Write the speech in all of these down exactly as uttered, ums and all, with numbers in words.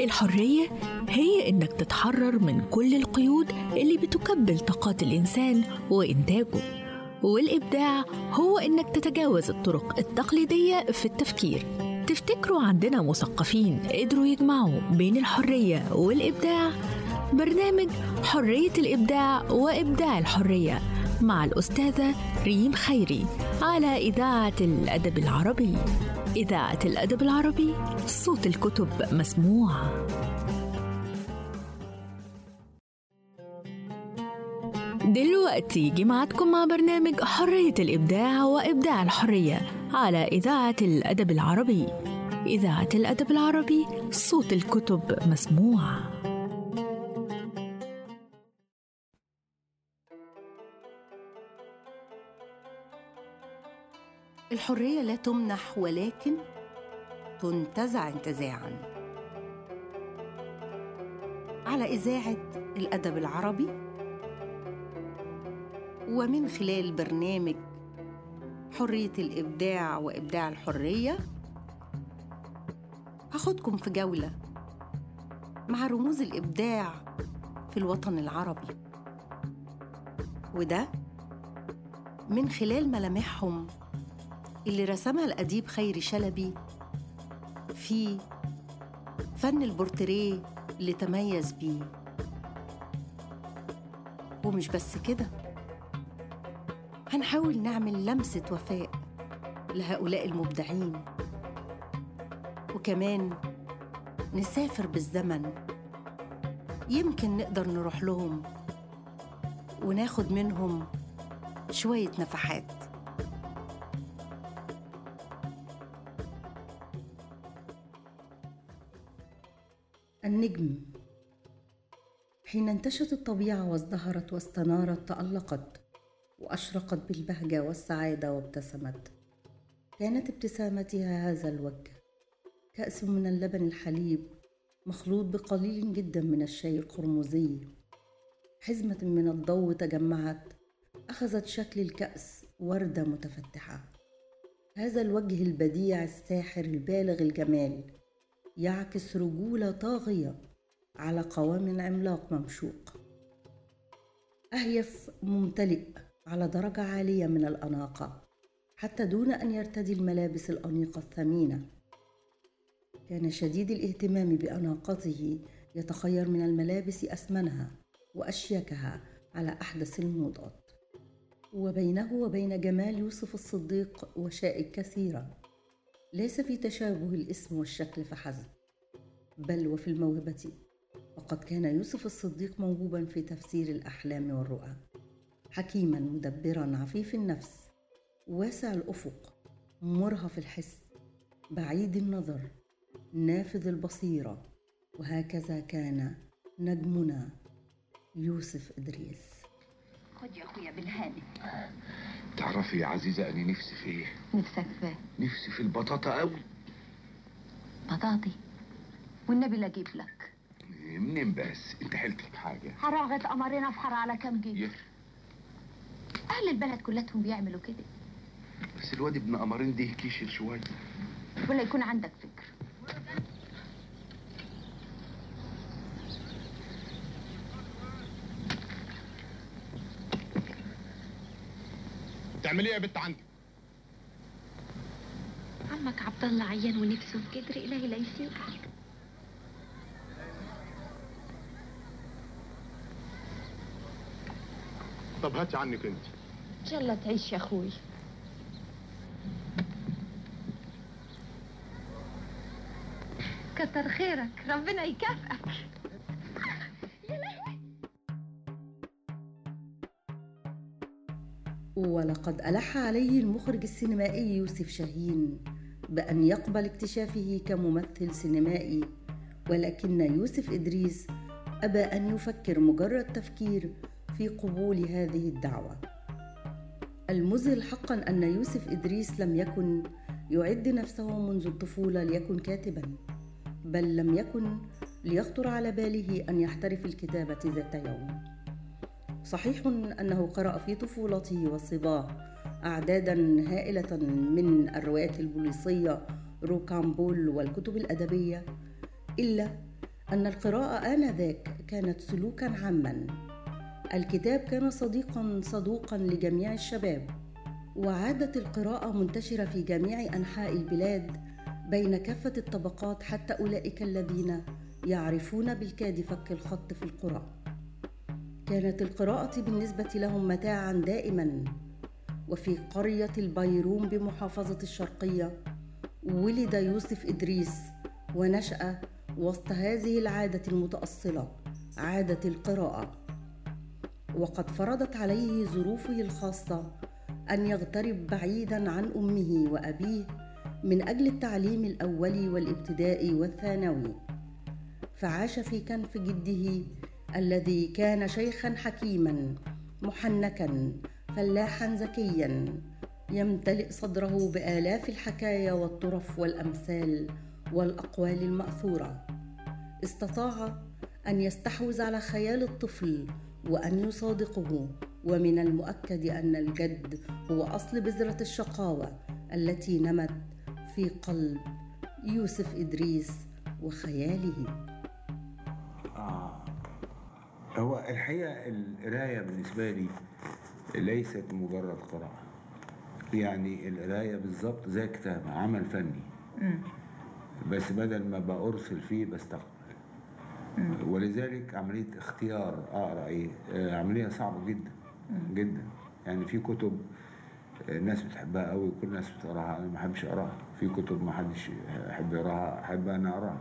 الحرية هي إنك تتحرر من كل القيود اللي بتكبل طاقات الإنسان وإنتاجه، والإبداع هو إنك تتجاوز الطرق التقليدية في التفكير. تفتكروا عندنا مثقفين قدروا يجمعوا بين الحرية والإبداع؟ برنامج حرية الإبداع وإبداع الحرية مع الأستاذة ريم خيري على إذاعة الأدب العربي. إذاعة الأدب العربي، صوت الكتب مسموع. دلوقتي جمعتكم مع برنامج حرية الإبداع وإبداع الحرية على إذاعة الأدب العربي. إذاعة الأدب العربي، صوت الكتب مسموع. الحرية لا تمنح ولكن تنتزع انتزاعاً. على إذاعة الأدب العربي، ومن خلال برنامج حرية الإبداع وإبداع الحرية هاخدكم في جولة مع رموز الإبداع في الوطن العربي، وده من خلال ملامحهم اللي رسمها الأديب خيري شلبي في فن البورتريه اللي تميز بيه. ومش بس كده، هنحاول نعمل لمسة وفاء لهؤلاء المبدعين، وكمان نسافر بالزمن، يمكن نقدر نروح لهم وناخد منهم شوية نفحات. النجم. حين انتشت الطبيعة وازدهرت واستنارت تألقت وأشرقت بالبهجة والسعادة وابتسمت. كانت ابتسامتها هذا الوجه، كأس من اللبن الحليب مخلوط بقليل جدا من الشاي القرمزي. حزمة من الضوء تجمعت، أخذت شكل الكأس وردة متفتحة. هذا الوجه البديع الساحر البالغ الجمال يعكس رجولة طاغية على قوام عملاق ممشوق، أهيف ممتلئ على درجة عالية من الأناقة حتى دون أن يرتدي الملابس الأنيقة الثمينة. كان شديد الاهتمام بأناقته، يتخير من الملابس أثمنها وأشيكها على أحدث الموضات. وبينه وبين جمال يوسف الصديق وشائك كثيرة، ليس في تشابه الاسم والشكل فحسب، بل وفي الموهبة. وقد كان يوسف الصديق موهوبا في تفسير الأحلام والرؤى، حكيما مدبرا عفيف النفس، واسع الأفق، مرهف الحس، بعيد النظر، نافذ البصيرة. وهكذا كان نجمنا يوسف إدريس. خد يا أخويا بالهاني. تعرفي يا عزيزة أني نفسي في إيه؟ نفسك في؟ نفسي في البطاطا قوي. بطاطي؟ والنبي لا أجيب لك. منين بس؟ أنت حلتك بحاجة؟ حراغة قمرين أفحر على كام جيب؟ أهل البلد كلتهم بيعملوا كده. بس الواد ابن قمرين ده كيشل شوية. ولا يكون عندك فكر. تعملي ايه يا بنت عندك؟ عمك عبد الله عيان ونفسه بقدر إلهي لا يسيبك. طب هاتي عنك انت. ان شاء الله تعيش يا اخوي. كتر خيرك، ربنا يكافئك. يا لهوي. ولقد ألح عليه المخرج السينمائي يوسف شاهين بأن يقبل اكتشافه كممثل سينمائي، ولكن يوسف إدريس أبى أن يفكر مجرد تفكير في قبول هذه الدعوة. المذهل حقا أن يوسف إدريس لم يكن يعد نفسه منذ الطفولة ليكن كاتبا، بل لم يكن ليخطر على باله أن يحترف الكتابة ذات يوم. صحيح أنه قرأ في طفولته والصباه أعدادا هائلة من الروايات البوليسية روكامبول والكتب الأدبية، إلا أن القراءة آنذاك كانت سلوكاً عاماً. الكتاب كان صديقاً صدوقاً لجميع الشباب، وعادت القراءة منتشرة في جميع أنحاء البلاد بين كافة الطبقات، حتى أولئك الذين يعرفون بالكاد فك الخط في القرى. كانت القراءة بالنسبة لهم متاعاً دائماً. وفي قرية البيروم بمحافظة الشرقية ولد يوسف إدريس، ونشأ وسط هذه العادة المتأصلة، عادة القراءة. وقد فرضت عليه ظروفه الخاصة أن يغترب بعيداً عن أمه وأبيه من أجل التعليم الأولي والابتدائي والثانوي، فعاش في كنف جده الذي كان شيخاً حكيماً محنكاً فلاحاً ذكياً يمتلئ صدره بآلاف الحكايا والطرف والأمثال والأقوال المأثورة. استطاع أن يستحوذ على خيال الطفل وأن يصادقه، ومن المؤكد أن الجد هو أصل بذرة الشقاوة التي نمت في قلب يوسف إدريس وخياله. آه. هو الحقيقة القراية بالنسبة لي ليست مجرد قراءة، يعني القراية بالظبط زي كتاب عمل فني، بس بدل ما بأرسل فيه بستقبل. ولذلك عملية اختيار أقرأ إيه عملية صعبة جدا جدا. يعني في كتب الناس بتحبها قوي وكل الناس بتقراها، أنا ما بحبش أقراها. في كتب ما حدش يحب يقراها، أحب أنا أقراها.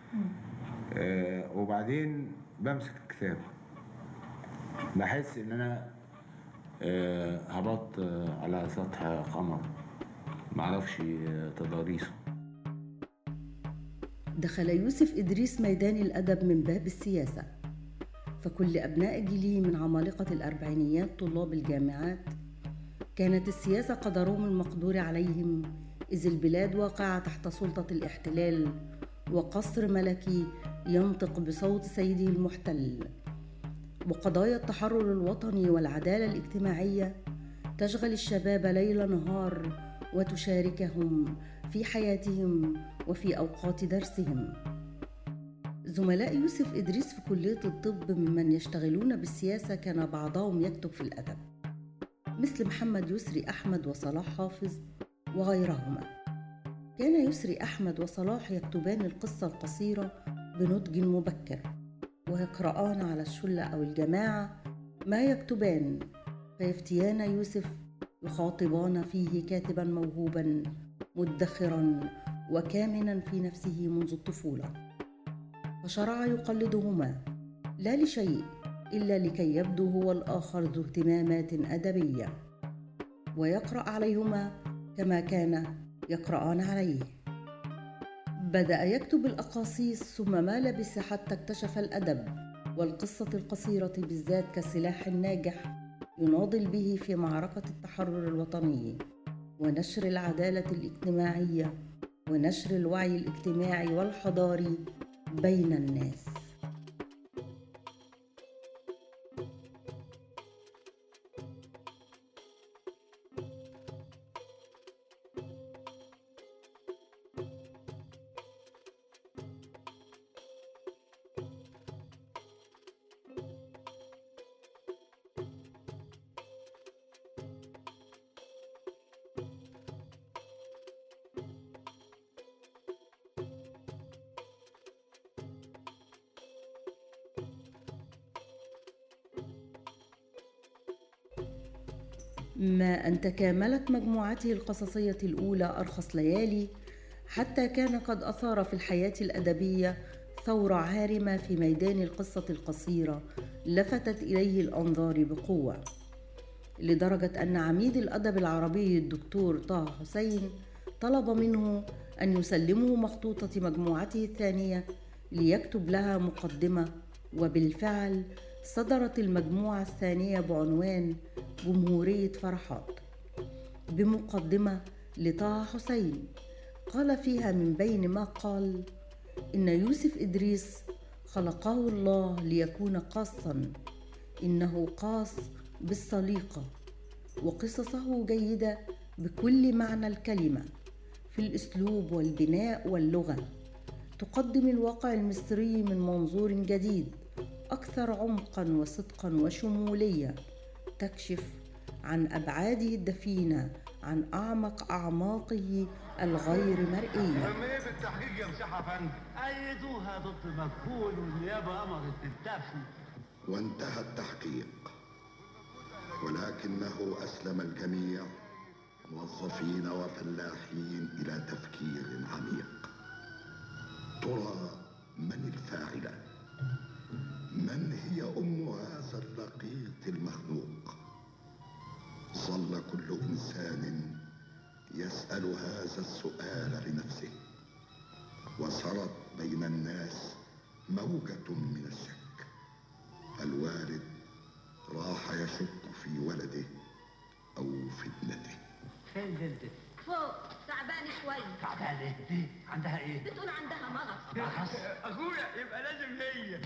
آه وبعدين بمسك الكتاب بحس إن أنا آه هبط آه على سطح قمر معرفش آه تضاريسه. دخل يوسف إدريس ميدان الأدب من باب السياسة، فكل أبناء جيله من عمالقة الأربعينيات طلاب الجامعات كانت السياسة قدرهم المقدور عليهم، إذ البلاد واقعة تحت سلطة الاحتلال، وقصر ملكي ينطق بصوت سيده المحتل. وقضايا التحرر الوطني والعدالة الاجتماعية تشغل الشباب ليل نهار وتشاركهم في حياتهم وفي أوقات درسهم. زملاء يوسف إدريس في كلية الطب ممن يشتغلون بالسياسة كان بعضهم يكتب في الأدب، مثل محمد يسري أحمد وصلاح حافظ وغيرهما. كان يسري أحمد وصلاح يكتبان القصة القصيرة بنضج مبكر، ويقرآن على الشلة أو الجماعة ما يكتبان، فيفتيان يوسف يخاطبان فيه كاتبا موهوبا مدخرا وكامنا في نفسه منذ الطفولة، فشرع يقلدهما لا لشيء إلا لكي يبدو هو الآخر ذو اهتمامات أدبية، ويقرأ عليهما كما كان يقرآن عليه. بدأ يكتب الأقاصيص، ثم ما لبث حتى اكتشف الأدب والقصة القصيرة بالذات كسلاح ناجح يناضل به في معركة التحرر الوطني ونشر العدالة الاجتماعية ونشر الوعي الاجتماعي والحضاري بين الناس. ما أن تكاملت مجموعته القصصية الأولى أرخص ليالي، حتى كان قد أثار في الحياة الأدبية ثورة عارمة في ميدان القصة القصيرة لفتت إليه الأنظار بقوة، لدرجة أن عميد الأدب العربي الدكتور طه حسين طلب منه أن يسلمه مخطوطة مجموعته الثانية ليكتب لها مقدمة. وبالفعل صدرت المجموعة الثانية بعنوان جمهورية فرحات، بمقدمة لطه حسين قال فيها من بين ما قال إن يوسف إدريس خلقه الله ليكون قاصا، إنه قاص بالسليقة، وقصصه جيدة بكل معنى الكلمة في الأسلوب والبناء واللغة، تقدم الواقع المصري من منظور جديد أكثر عمقاً وصدقاً وشمولية، تكشف عن أبعاده الدفينة عن أعمق أعماقه الغير مرئية. تم ايه في التحقيق يا مسيح افندي؟ أيدوها ضد مقبول والنيابة أمرت بالدفن. وانتهى التحقيق، ولكنه أسلم الجميع موظفين وفلاحين إلى تفكير عميق. ترى من الفاعلة؟ من هي أم هذا اللقيط المخنوق؟ ظل كل إنسان يسأل هذا السؤال لنفسه، وسرت بين الناس موجة من الشك. الوالد راح يشك في ولده أو في ابنته. فين بنتك؟ فوق تعبانة شوي. تعبانة؟ ليه؟ عندها إيه؟ بتقول عندها مغص. مغص؟ اخويا يبقى لازم هي.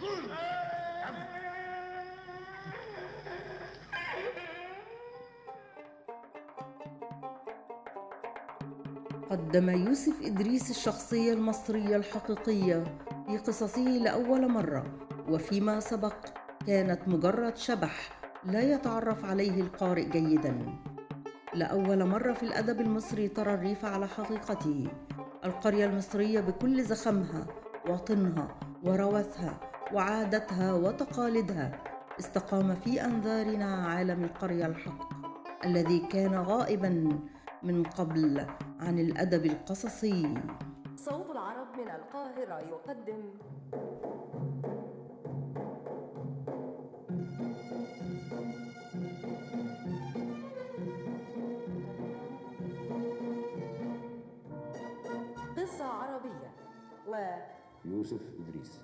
قدم يوسف إدريس الشخصية المصرية الحقيقية في قصصه لأول مرة، وفيما سبق كانت مجرد شبح لا يتعرف عليه القارئ جيداً. لأول مرة في الأدب المصري ترى الريف على حقيقته، القرية المصرية بكل زخمها وطنها وروثها وعادتها وتقاليدها. استقام في أنظارنا عالم القرية الحق الذي كان غائباً من قبل عن الأدب القصصي. صوت العرب من القاهرة يقدم قصة عربية و يوسف إدريس.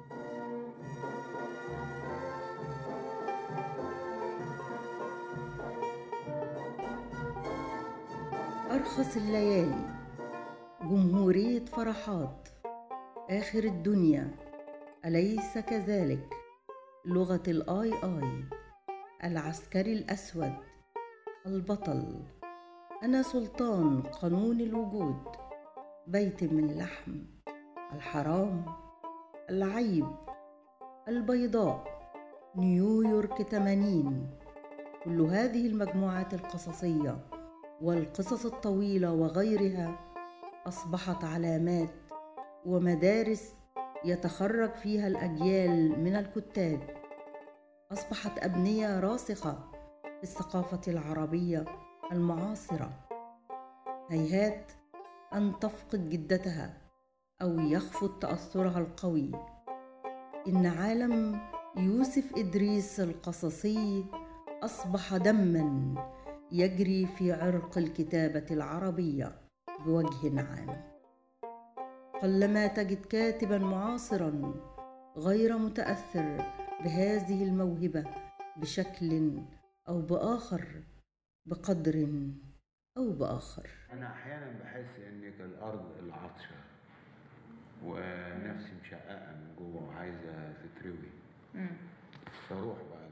أرخص الليالي، جمهورية فرحات، آخر الدنيا، أليس كذلك، لغة الآي آي، العسكري الأسود، البطل، أنا سلطان قانون الوجود، بيت من لحم، الحرام، العيب، البيضاء، نيويورك ثمانين. كل هذه المجموعات القصصية والقصص الطويلة وغيرها أصبحت علامات ومدارس يتخرج فيها الأجيال من الكتاب، أصبحت أبنية راسخة في الثقافة العربية المعاصرة. هيهات أن تفقد جدتها أو يخفت تأثرها القوي. إن عالم يوسف إدريس القصصي أصبح دماً يجري في عرق الكتابة العربية بوجه عام. قلما تجد كاتباً معاصراً غير متأثر بهذه الموهبة بشكل أو بآخر، بقدر أو بآخر. أنا أحياناً بحس إن الأرض العطشة ونفسي مشققة من جوه وعايزة تتروي، فأروح بقى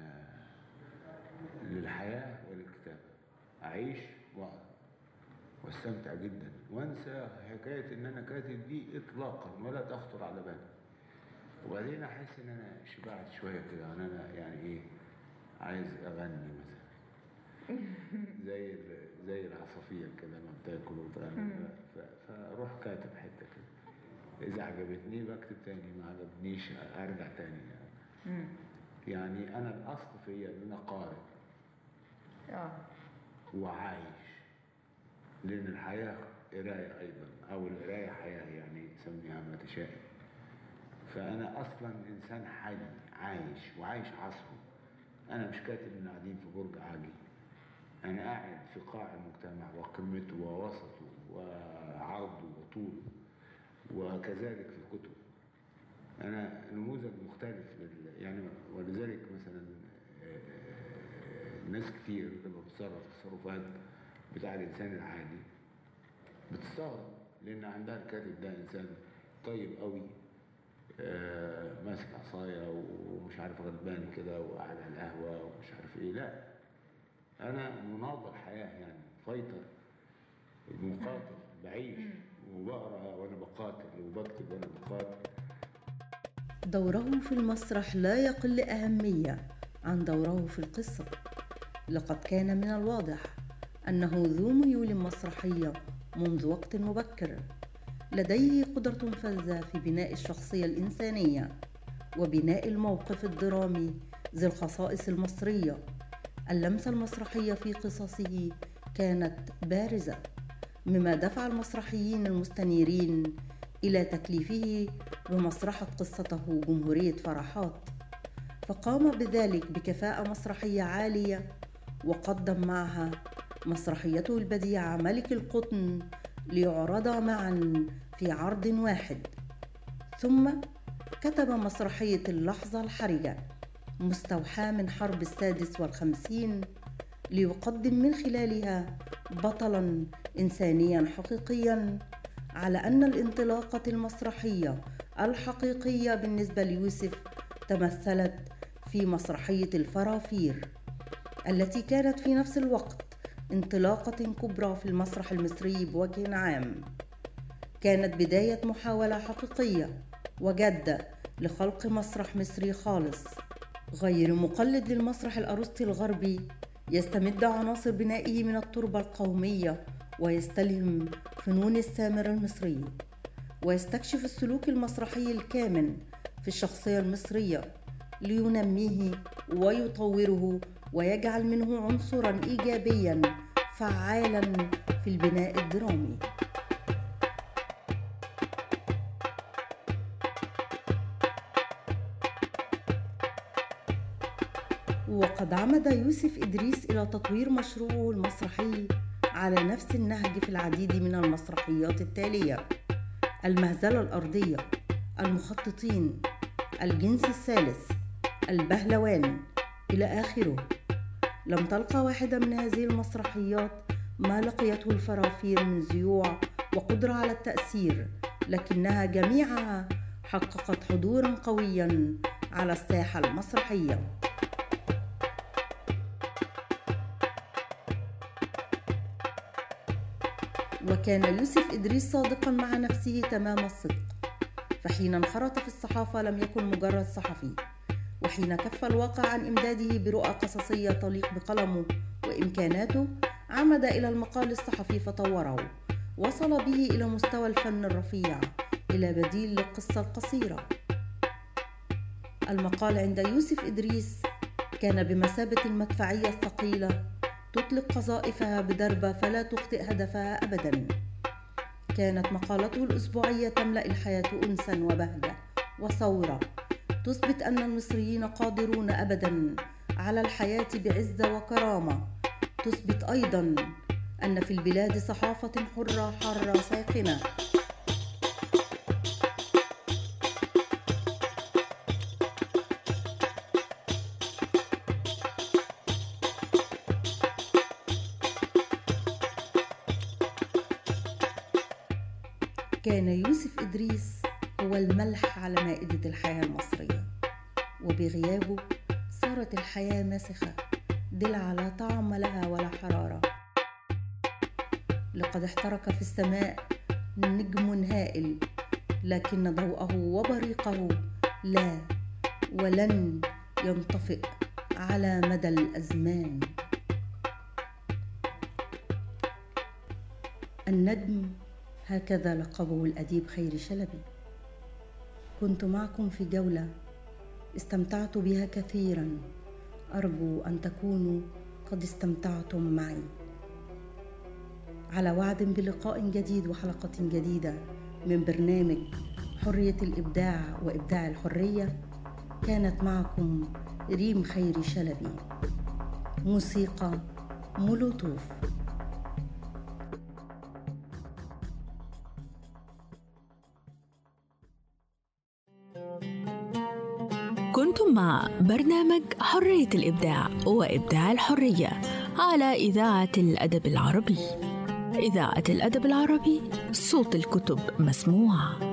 للحياة وللكتابة، أعيش وأقرأ واستمتع جدا وأنسى حكاية إن أنا كاتب دي إطلاقا ولا تخطر على بالي. وبعدين أحس إن أنا شبعت شوية كده، إن أنا يعني إيه عايز أغني مثلا زي زي العصافير كده لما بتاكل وتغني، فأروح كاتب حتة كده، إذا عجبتني بكتب تاني، ما عجبنيش أرجع تاني يعني. يعني أنا الأصل فيا إن أنا قارئ اه وعايش، لأن الحياة قراية أيضا، أو القراية حياة يعني سميها ما تشاء. فأنا أصلا إنسان حي عايش وعايش عصره. أنا مش كاتب إن قاعدين في برج عاجي، أنا قاعد في قاع المجتمع وقمته ووسطه وعرضه وطوله، وكذلك في الكتب. أنا نموذج مختلف يعني، ولذلك مثلا ناس كتير لما بتصرف تصرفات بتاع الإنسان العادي بتستغرب، لأن عندها الكاتب ده إنسان طيب قوي، آه ماسك عصاية ومش عارف غلبان كده وقاعد على القهوة ومش عارف إيه. لا، أنا مناضل حياة يعني، فايتر، مقاتل، بعيش وبقرا وانا بقاتل وبكتب وانا بقاتل. دوره في المسرح لا يقل أهمية عن دوره في القصة. لقد كان من الواضح أنه ذو ميول مسرحية منذ وقت مبكر، لديه قدرة فذة في بناء الشخصية الإنسانية وبناء الموقف الدرامي ذي الخصائص المصرية. اللمسة المسرحية في قصصه كانت بارزة، مما دفع المسرحيين المستنيرين إلى تكليفه بمسرحة قصته جمهورية فرحات، فقام بذلك بكفاءة مسرحية عالية، وقدم معها مسرحيته البديعة ملك القطن ليعرضا معا في عرض واحد. ثم كتب مسرحية اللحظة الحرجة مستوحاة من حرب السادس والخمسين، ليقدم من خلالها بطلا إنسانيا حقيقيا، على أن الانطلاقة المسرحية الحقيقية بالنسبة ليوسف تمثلت في مسرحية الفرافير، التي كانت في نفس الوقت انطلاقة كبرى في المسرح المصري بوجه عام. كانت بداية محاولة حقيقية وجادة لخلق مسرح مصري خالص، غير مقلد للمسرح الأرسطي الغربي، يستمد عناصر بنائه من التربة القومية ويستلهم فنون السامر المصري، ويستكشف السلوك المسرحي الكامن في الشخصية المصرية لينميه ويطوره ويجعل منه عنصرا إيجابيا فعالا في البناء الدرامي. وقد عمد يوسف إدريس إلى تطوير مشروعه المسرحي على نفس النهج في العديد من المسرحيات التالية: المهزلة الأرضية، المخططين، الجنس الثالث، البهلوان، إلى آخره. لم تلقى واحدة من هذه المسرحيات ما لقيته الفرافير من زيوع وقدرة على التأثير، لكنها جميعها حققت حضورا قويا على الساحة المسرحية. وكان يوسف إدريس صادقا مع نفسه تمام الصدق، فحين انخرط في الصحافة لم يكن مجرد صحفي، وحين كف الواقع عن إمداده برؤى قصصية تليق بقلمه وإمكاناته عمد إلى المقال الصحفي فطوره، وصل به إلى مستوى الفن الرفيع، إلى بديل للقصة القصيرة. المقال عند يوسف إدريس كان بمثابة المدفعية الثقيلة تطلق قذائفها بدربة فلا تخطئ هدفها أبدا. كانت مقالته الأسبوعية تملأ الحياة أنسا وبهجة وثورة، تثبت أن المصريين قادرون أبدا على الحياة بعزة وكرامة، تثبت أيضا أن في البلاد صحافة حرة حرة ساخنة. كان يوسف إدريس هو الملح على مائدة الحياة المصرية، وبغيابه صارت الحياة مسخة دلع لا طعم لها ولا حرارة. لقد احترق في السماء نجم هائل، لكن ضوءه وبريقه لا ولن ينطفئ على مدى الأزمان. النجم هكذا لقبه الأديب خيري شلبي. كنت معكم في جولة استمتعت بها كثيرا، أرجو أن تكونوا قد استمتعتم معي. على وعد بلقاء جديد وحلقة جديدة من برنامج حرية الإبداع وإبداع الحرية. كانت معكم ريم خيري شلبي. موسيقى مولوتوف. كنتم مع برنامج حرية الإبداع وإبداع الحرية على إذاعة الأدب العربي. إذاعة الأدب العربي، صوت الكتب مسموع.